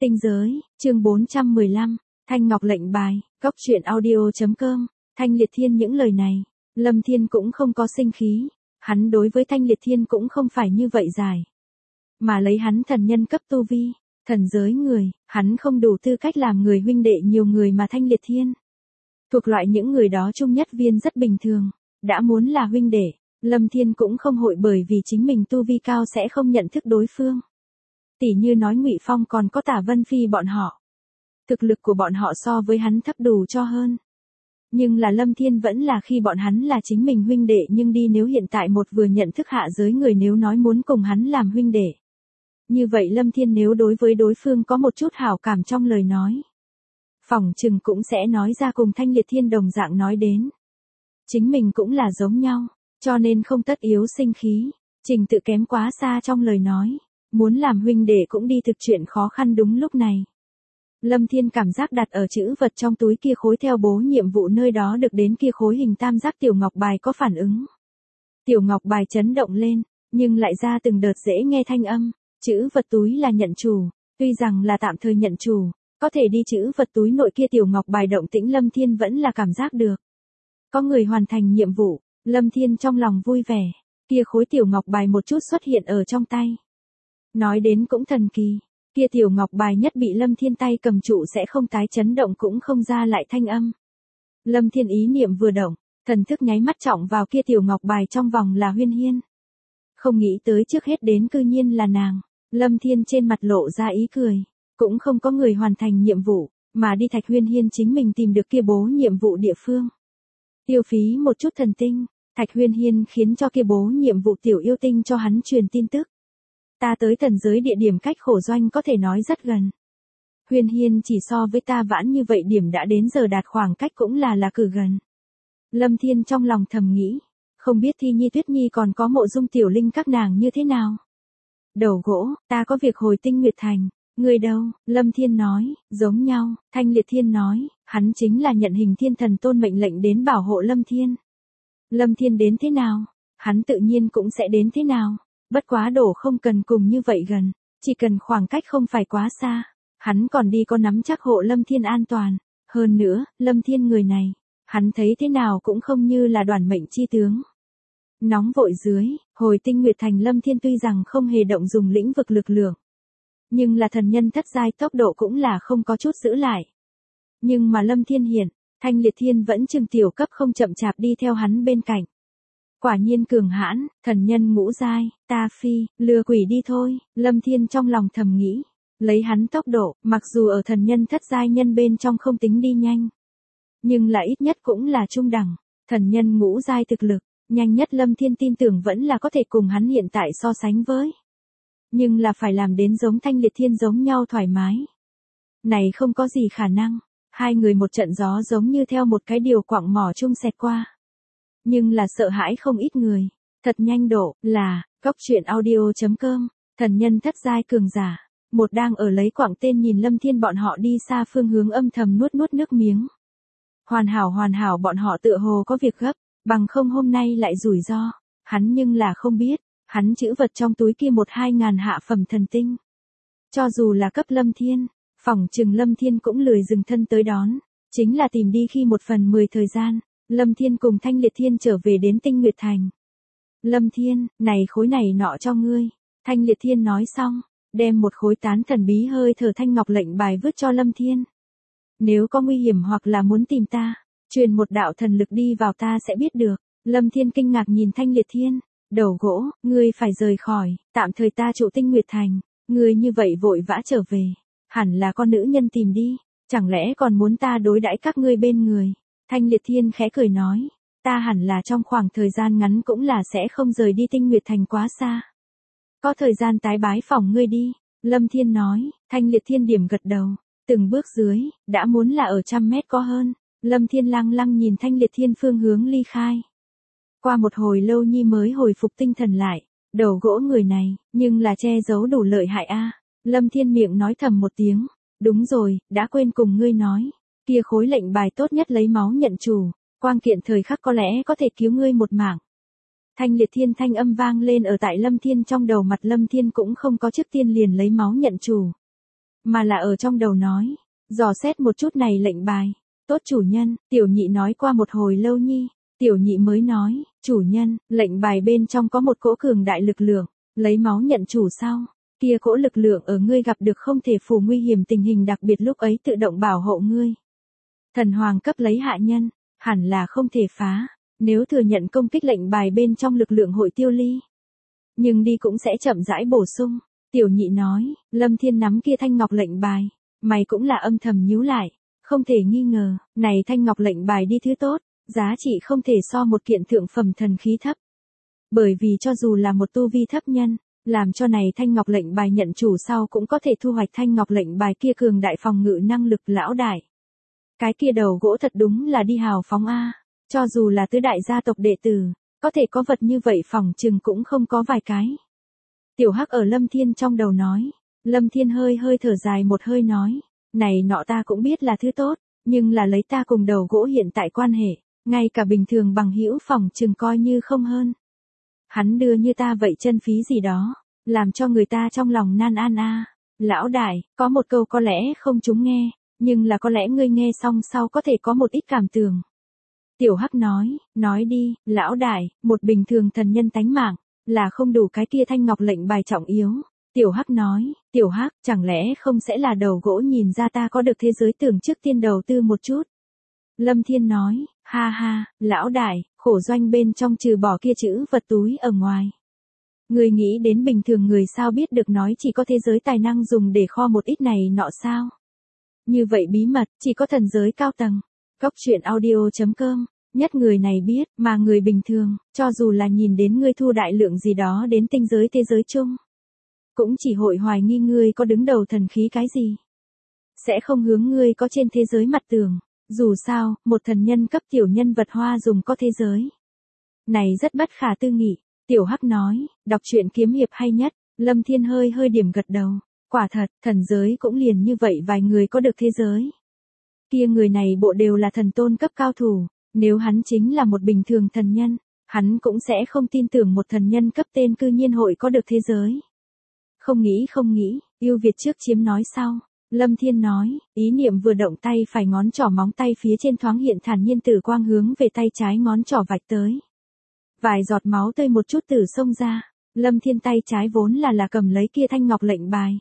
Tinh giới, chương 415, Thanh Ngọc lệnh bài, góc truyện audio.com, Thanh Liệt Thiên những lời này, Lâm Thiên cũng không có sinh khí, hắn đối với Thanh Liệt Thiên cũng không phải như vậy dài. Mà lấy hắn thần nhân cấp tu vi, thần giới người, hắn không đủ tư cách làm người huynh đệ nhiều người mà Thanh Liệt Thiên. Thuộc loại những người đó trung nhất viên rất bình thường, đã muốn là huynh đệ, Lâm Thiên cũng không hội bởi vì chính mình tu vi cao sẽ không nhận thức đối phương. Tỉ như nói Ngụy Phong còn có Tả Vân Phi bọn họ. Thực lực của bọn họ so với hắn thấp đủ cho hơn. Nhưng là Lâm Thiên vẫn là khi bọn hắn là chính mình huynh đệ nhưng đi nếu hiện tại một vừa nhận thức hạ giới người nếu nói muốn cùng hắn làm huynh đệ. Như vậy Lâm Thiên nếu đối với đối phương có một chút hảo cảm trong lời nói. Phỏng chừng cũng sẽ nói ra cùng Thanh Liệt Thiên đồng dạng nói đến. Chính mình cũng là giống nhau, cho nên không tất yếu sinh khí, trình tự kém quá xa trong lời nói. Muốn làm huynh đệ cũng đi thực chuyện khó khăn đúng lúc này. Lâm Thiên cảm giác đặt ở chữ vật trong túi kia khối theo bố nhiệm vụ nơi đó được đến kia khối hình tam giác tiểu ngọc bài có phản ứng. Tiểu ngọc bài chấn động lên, nhưng lại ra từng đợt dễ nghe thanh âm. Chữ vật túi là nhận chủ, tuy rằng là tạm thời nhận chủ, có thể đi chữ vật túi nội kia tiểu ngọc bài động tĩnh Lâm Thiên vẫn là cảm giác được. Có người hoàn thành nhiệm vụ, Lâm Thiên trong lòng vui vẻ, kia khối tiểu ngọc bài một chút xuất hiện ở trong tay. Nói đến cũng thần kỳ, kia tiểu ngọc bài nhất bị Lâm Thiên tay cầm trụ sẽ không tái chấn động cũng không ra lại thanh âm. Lâm Thiên ý niệm vừa động, thần thức nháy mắt trọng vào kia tiểu ngọc bài trong vòng là Huyên Hiên. Không nghĩ tới trước hết đến cư nhiên là nàng, Lâm Thiên trên mặt lộ ra ý cười, cũng không có người hoàn thành nhiệm vụ, mà đi Thạch Huyên Hiên chính mình tìm được kia bố nhiệm vụ địa phương. Tiêu phí một chút thần tinh, Thạch Huyên Hiên khiến cho kia bố nhiệm vụ tiểu yêu tinh cho hắn truyền tin tức. Ta tới thần giới địa điểm cách khổ doanh có thể nói rất gần. Huyên Hiên chỉ so với ta vãn như vậy điểm đã đến giờ đạt khoảng cách cũng là cử gần. Lâm Thiên trong lòng thầm nghĩ, không biết Thi Nhi Tuyết Nhi còn có Mộ Dung Tiểu Linh các nàng như thế nào. Đầu gỗ, ta có việc hồi Tinh Nguyệt Thành, người đâu? Lâm Thiên nói, giống nhau. Thanh Liệt Thiên nói, hắn chính là nhận Hình Thiên Thần Tôn mệnh lệnh đến bảo hộ Lâm Thiên. Lâm Thiên đến thế nào? Hắn tự nhiên cũng sẽ đến thế nào? Bất quá đổ không cần cùng như vậy gần, chỉ cần khoảng cách không phải quá xa, hắn còn đi có nắm chắc hộ Lâm Thiên an toàn. Hơn nữa, Lâm Thiên người này, hắn thấy thế nào cũng không như là đoàn mệnh chi tướng. Nóng vội dưới, hồi Tinh Nguyệt Thành Lâm Thiên tuy rằng không hề động dùng lĩnh vực lực lượng, nhưng là thần nhân thất giai tốc độ cũng là không có chút giữ lại. Nhưng mà Lâm Thiên hiện, Thanh Liệt Thiên vẫn chừng tiểu cấp không chậm chạp đi theo hắn bên cạnh. Quả nhiên cường hãn, thần nhân ngũ giai, ta phi, lừa quỷ đi thôi, Lâm Thiên trong lòng thầm nghĩ, lấy hắn tốc độ, mặc dù ở thần nhân thất giai nhân bên trong không tính đi nhanh, nhưng là ít nhất cũng là trung đẳng, thần nhân ngũ giai thực lực, nhanh nhất Lâm Thiên tin tưởng vẫn là có thể cùng hắn hiện tại so sánh với. Nhưng là phải làm đến giống Thanh Liệt Thiên giống nhau thoải mái. Này không có gì khả năng, hai người một trận gió giống như theo một cái điều quạng mỏ chung xẹt qua. Nhưng là sợ hãi không ít người, thật nhanh độ, là, góc truyện audio.com, thần nhân thất giai cường giả, một đang ở lấy quảng tên nhìn Lâm Thiên bọn họ đi xa phương hướng âm thầm nuốt nước miếng. Hoàn hảo bọn họ tựa hồ có việc gấp, bằng không hôm nay lại rủi ro, hắn nhưng là không biết, hắn chữ vật trong túi kia 1-2 ngàn hạ phẩm thần tinh. Cho dù là cấp Lâm Thiên, phỏng chừng Lâm Thiên cũng lười dừng thân tới đón, chính là tìm đi khi 1/10 thời gian. Lâm Thiên cùng Thanh Liệt Thiên trở về đến Tinh Nguyệt Thành. Lâm Thiên, này khối này nọ cho ngươi. Thanh Liệt Thiên nói xong, đem một khối tán thần bí hơi thở thanh ngọc lệnh bài vứt cho Lâm Thiên. Nếu có nguy hiểm hoặc là muốn tìm ta, truyền một đạo thần lực đi vào ta sẽ biết được. Lâm Thiên kinh ngạc nhìn Thanh Liệt Thiên, đầu gỗ, ngươi phải rời khỏi, tạm thời ta trụ Tinh Nguyệt Thành, ngươi như vậy vội vã trở về, hẳn là con nữ nhân tìm đi, chẳng lẽ còn muốn ta đối đãi các ngươi bên người. Thanh Liệt Thiên khẽ cười nói, ta hẳn là trong khoảng thời gian ngắn cũng là sẽ không rời đi Tinh Nguyệt Thành quá xa. Có thời gian tái bái phỏng ngươi đi, Lâm Thiên nói, Thanh Liệt Thiên điểm gật đầu, từng bước dưới, đã muốn là ở 100 mét có hơn, Lâm Thiên lăng nhìn Thanh Liệt Thiên phương hướng ly khai. Qua một hồi lâu nhi mới hồi phục tinh thần lại, đầu gỗ người này, nhưng là che giấu đủ lợi hại a. Lâm Thiên miệng nói thầm một tiếng, đúng rồi, đã quên cùng ngươi nói. Kia khối lệnh bài tốt nhất lấy máu nhận chủ, quang kiện thời khắc có lẽ có thể cứu ngươi một mạng. Thanh Liệt Thiên thanh âm vang lên ở tại Lâm Thiên trong đầu mặt Lâm Thiên cũng không có trước tiên liền lấy máu nhận chủ. mà là ở trong đầu nói, dò xét một chút này lệnh bài. Tốt chủ nhân, tiểu nhị nói qua một hồi lâu nhi, tiểu nhị mới nói, chủ nhân, lệnh bài bên trong có một cỗ cường đại lực lượng, lấy máu nhận chủ sau. Kia cỗ lực lượng ở ngươi gặp được không thể phù nguy hiểm tình hình đặc biệt lúc ấy tự động bảo hộ ngươi. Thần hoàng cấp lấy hạ nhân, hẳn là không thể phá, nếu thừa nhận công kích lệnh bài bên trong lực lượng hội tiêu ly. Nhưng đi cũng sẽ chậm rãi bổ sung, tiểu nhị nói, Lâm Thiên nắm kia thanh ngọc lệnh bài, mày cũng là âm thầm nhíu lại, không thể nghi ngờ, này thanh ngọc lệnh bài đi thứ tốt, giá trị không thể so một kiện thượng phẩm thần khí thấp. Bởi vì cho dù là một tu vi thấp nhân, làm cho này thanh ngọc lệnh bài nhận chủ sau cũng có thể thu hoạch thanh ngọc lệnh bài kia cường đại phòng ngự năng lực lão đại. Cái kia đầu gỗ thật đúng là đi hào phóng a, cho dù là tứ đại gia tộc đệ tử, có thể có vật như vậy phòng chừng cũng không có vài cái. Tiểu Hắc ở Lâm Thiên trong đầu nói, Lâm Thiên hơi hơi thở dài một hơi nói, này nọ ta cũng biết là thứ tốt, nhưng là lấy ta cùng đầu gỗ hiện tại quan hệ, ngay cả bình thường bằng hữu phòng chừng coi như không hơn. Hắn đưa như ta vậy chân phí gì đó, làm cho người ta trong lòng nan an a. Lão đại, có một câu có lẽ không chúng nghe, nhưng là có lẽ ngươi nghe xong sau có thể có một ít cảm tưởng. Tiểu Hắc nói đi, lão đại, một bình thường thần nhân tánh mạng, là không đủ cái kia thanh ngọc lệnh bài trọng yếu. Tiểu Hắc nói, Tiểu Hắc, chẳng lẽ không sẽ là đầu gỗ nhìn ra ta có được thế giới tưởng trước tiên đầu tư một chút. Lâm Thiên nói, ha ha, lão đại, khổ doanh bên trong trừ bỏ kia chữ vật túi ở ngoài. Người nghĩ đến bình thường người sao biết được nói chỉ có thế giới tài năng dùng để kho một ít này nọ sao. Như vậy bí mật, chỉ có thần giới cao tầng. Góc truyện audio.com, nhất người này biết, mà người bình thường, cho dù là nhìn đến ngươi thu đại lượng gì đó đến tinh giới thế giới chung. Cũng chỉ hội hoài nghi ngươi có đứng đầu thần khí cái gì. Sẽ không hướng ngươi có trên thế giới mặt tường. Dù sao, một thần nhân cấp tiểu nhân vật hoa dùng có thế giới. Này rất bất khả tư nghị. Tiểu Hắc nói, đọc truyện kiếm hiệp hay nhất. Lâm Thiên hơi hơi điểm gật đầu. Quả thật, thần giới cũng liền như vậy vài người có được thế giới. Kia người này bộ đều là thần tôn cấp cao thủ. Nếu hắn chính là một bình thường thần nhân, hắn cũng sẽ không tin tưởng một thần nhân cấp tên cư nhiên hội có được thế giới. Không nghĩ, yêu Việt trước chiếm nói sau. Lâm Thiên nói, ý niệm vừa động tay phải ngón trỏ móng tay phía trên thoáng hiện thản nhiên tử quang hướng về tay trái ngón trỏ vạch tới. Vài giọt máu tươi một chút tử xông ra, Lâm Thiên tay trái vốn là cầm lấy kia thanh ngọc lệnh bài.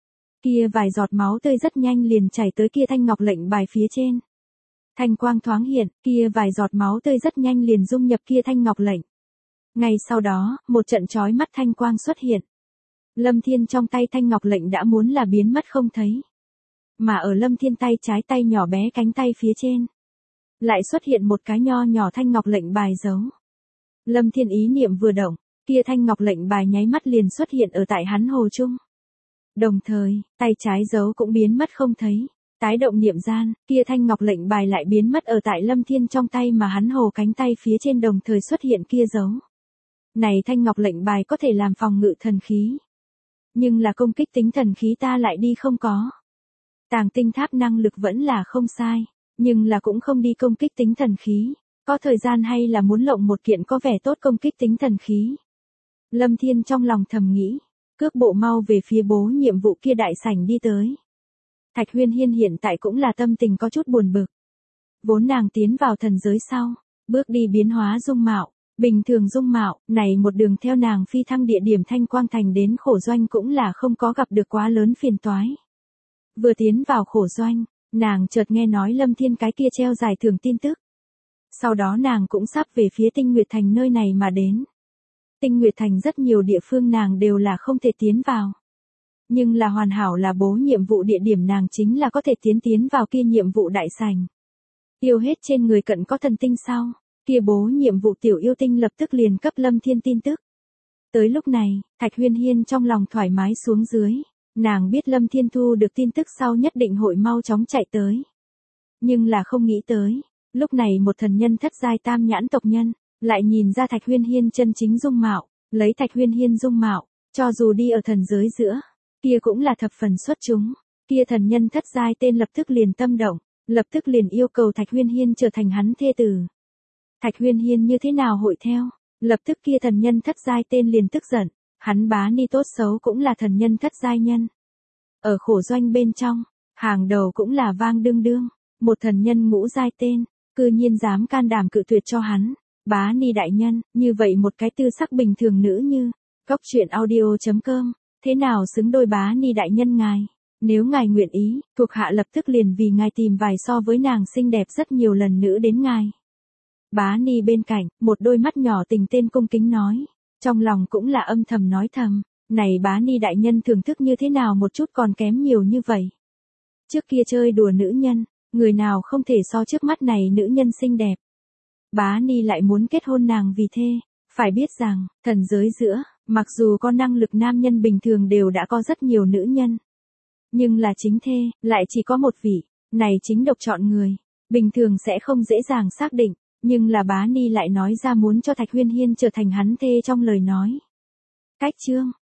Kia vài giọt máu tươi rất nhanh liền chảy tới kia thanh ngọc lệnh bài phía trên. Thanh quang thoáng hiện, kia vài giọt máu tươi rất nhanh liền dung nhập kia thanh ngọc lệnh. Ngay sau đó, một trận chói mắt thanh quang xuất hiện. Lâm Thiên trong tay thanh ngọc lệnh đã muốn là biến mất không thấy. Mà ở Lâm Thiên tay trái tay nhỏ bé cánh tay phía trên, lại xuất hiện một cái nho nhỏ thanh ngọc lệnh bài dấu. Lâm Thiên ý niệm vừa động, kia thanh ngọc lệnh bài nháy mắt liền xuất hiện ở tại hắn hồ chung. Đồng thời, tay trái dấu cũng biến mất không thấy. Tái động niệm gian, kia thanh ngọc lệnh bài lại biến mất ở tại Lâm Thiên trong tay mà hắn hồ cánh tay phía trên đồng thời xuất hiện kia dấu. Này thanh ngọc lệnh bài có thể làm phòng ngự thần khí. Nhưng là công kích tính thần khí ta lại đi không có. Tàng tinh tháp năng lực vẫn là không sai, nhưng là cũng không đi công kích tính thần khí. Có thời gian hay là muốn lộng một kiện có vẻ tốt công kích tính thần khí. Lâm Thiên trong lòng thầm nghĩ, cước bộ mau về phía bố nhiệm vụ kia đại sảnh đi tới. Thạch Huyên Hiên hiện tại cũng là tâm tình có chút buồn bực. Vốn nàng tiến vào thần giới sau, bước đi biến hóa dung mạo, bình thường dung mạo, này một đường theo nàng phi thăng địa điểm Thanh Quang Thành đến khổ doanh cũng là không có gặp được quá lớn phiền toái. Vừa tiến vào khổ doanh, nàng chợt nghe nói Lâm Thiên cái kia treo giải thưởng tin tức. Sau đó nàng cũng sắp về phía Tinh Nguyệt Thành nơi này mà đến. Tinh Nguyệt Thành rất nhiều địa phương nàng đều là không thể tiến vào. Nhưng là hoàn hảo là bố nhiệm vụ địa điểm nàng chính là có thể tiến vào kia nhiệm vụ đại sảnh. Tiêu hết trên người cận có thần tinh sau, kia bố nhiệm vụ tiểu yêu tinh lập tức liền cấp Lâm Thiên tin tức. Tới lúc này, Thạch Huyên Hiên trong lòng thoải mái xuống dưới, nàng biết Lâm Thiên thu được tin tức sau nhất định hội mau chóng chạy tới. Nhưng là không nghĩ tới, lúc này một thần nhân thất giai tam nhãn tộc nhân, lại nhìn ra Thạch Huyên Hiên chân chính dung mạo, lấy Thạch Huyên Hiên dung mạo, cho dù đi ở thần giới giữa, kia cũng là thập phần xuất chúng. Kia thần nhân thất giai tên lập tức liền tâm động, lập tức liền yêu cầu Thạch Huyên Hiên trở thành hắn thê tử. Thạch Huyên Hiên như thế nào hội theo, lập tức kia thần nhân thất giai tên liền tức giận, hắn bá ni tốt xấu cũng là thần nhân thất giai nhân. Ở khổ doanh bên trong, hàng đầu cũng là Vang Đương Đương, một thần nhân ngũ giai tên, cư nhiên dám can đảm cự tuyệt cho hắn. Bá Ni đại nhân, như vậy một cái tư sắc bình thường nữ như, Cốc Truyện Audio.com, thế nào xứng đôi Bá Ni đại nhân ngài? Nếu ngài nguyện ý, thuộc hạ lập tức liền vì ngài tìm vài so với nàng xinh đẹp rất nhiều lần nữa đến ngài. Bá Ni bên cạnh, một đôi mắt nhỏ tình tên cung kính nói, trong lòng cũng là âm thầm nói thầm, này Bá Ni đại nhân thưởng thức như thế nào một chút còn kém nhiều như vậy. Trước kia chơi đùa nữ nhân, người nào không thể so trước mắt này nữ nhân xinh đẹp. Bá Ni lại muốn kết hôn nàng vì thê, phải biết rằng, thần giới giữa, mặc dù có năng lực nam nhân bình thường đều đã có rất nhiều nữ nhân. Nhưng là chính thê, lại chỉ có một vị, này chính độc chọn người, bình thường sẽ không dễ dàng xác định, nhưng là Bá Ni lại nói ra muốn cho Thạch Huyên Hiên trở thành hắn thê trong lời nói. Cách chương,